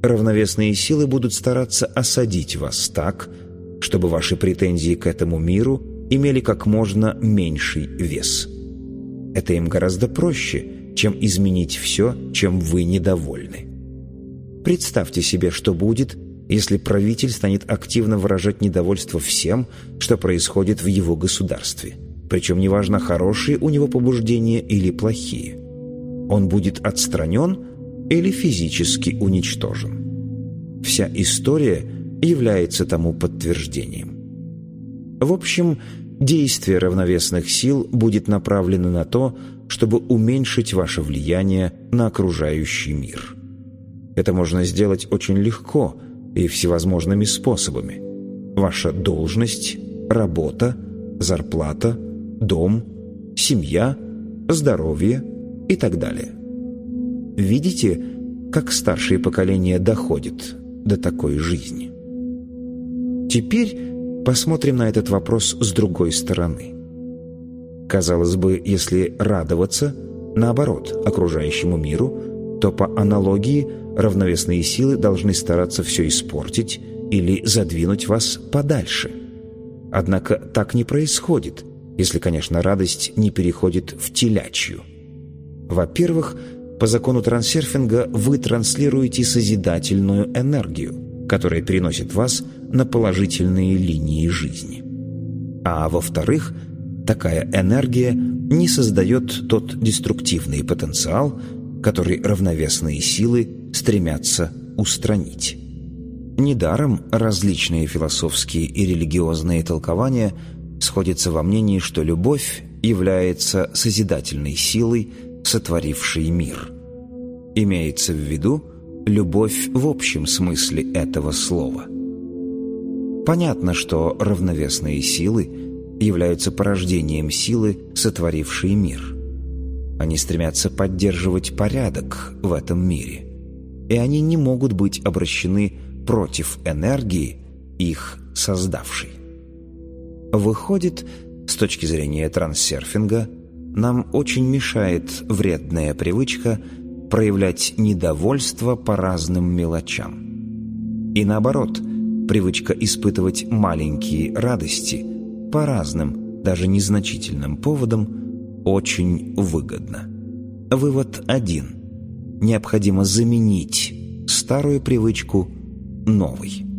равновесные силы будут стараться осадить вас так, чтобы ваши претензии к этому миру имели как можно меньший вес. Это им гораздо проще, чем изменить все, чем вы недовольны. Представьте себе, что будет, если правитель станет активно выражать недовольство всем, что происходит в его государстве. Причем неважно, хорошие у него побуждения или плохие. Он будет отстранен или физически уничтожен. Вся история является тому подтверждением. В общем, действие равновесных сил будет направлено на то, чтобы уменьшить ваше влияние на окружающий мир. Это можно сделать очень легко и всевозможными способами. Ваша должность, работа, зарплата, дом, семья, здоровье и так далее. Видите, как старшее поколение доходит до такой жизни? Теперь посмотрим на этот вопрос с другой стороны. Казалось бы, если радоваться, наоборот, окружающему миру, то по аналогии равновесные силы должны стараться все испортить или задвинуть вас подальше. Однако так не происходит, если, конечно, радость не переходит в телячью. Во-первых, по закону трансерфинга вы транслируете созидательную энергию, которая переносит вас на положительные линии жизни. А во-вторых, такая энергия не создает тот деструктивный потенциал, который равновесные силы стремятся устранить. Недаром различные философские и религиозные толкования сходятся во мнении, что любовь является созидательной силой, сотворившей мир. Имеется в виду любовь в общем смысле этого слова. Понятно, что равновесные силы являются порождением силы, сотворившей мир. Они стремятся поддерживать порядок в этом мире, и они не могут быть обращены против энергии, их создавшей. Выходит, с точки зрения трансерфинга, нам очень мешает вредная привычка проявлять недовольство по разным мелочам. И наоборот, привычка испытывать маленькие радости по разным, даже незначительным поводам очень выгодна. Вывод один. Необходимо заменить старую привычку новой.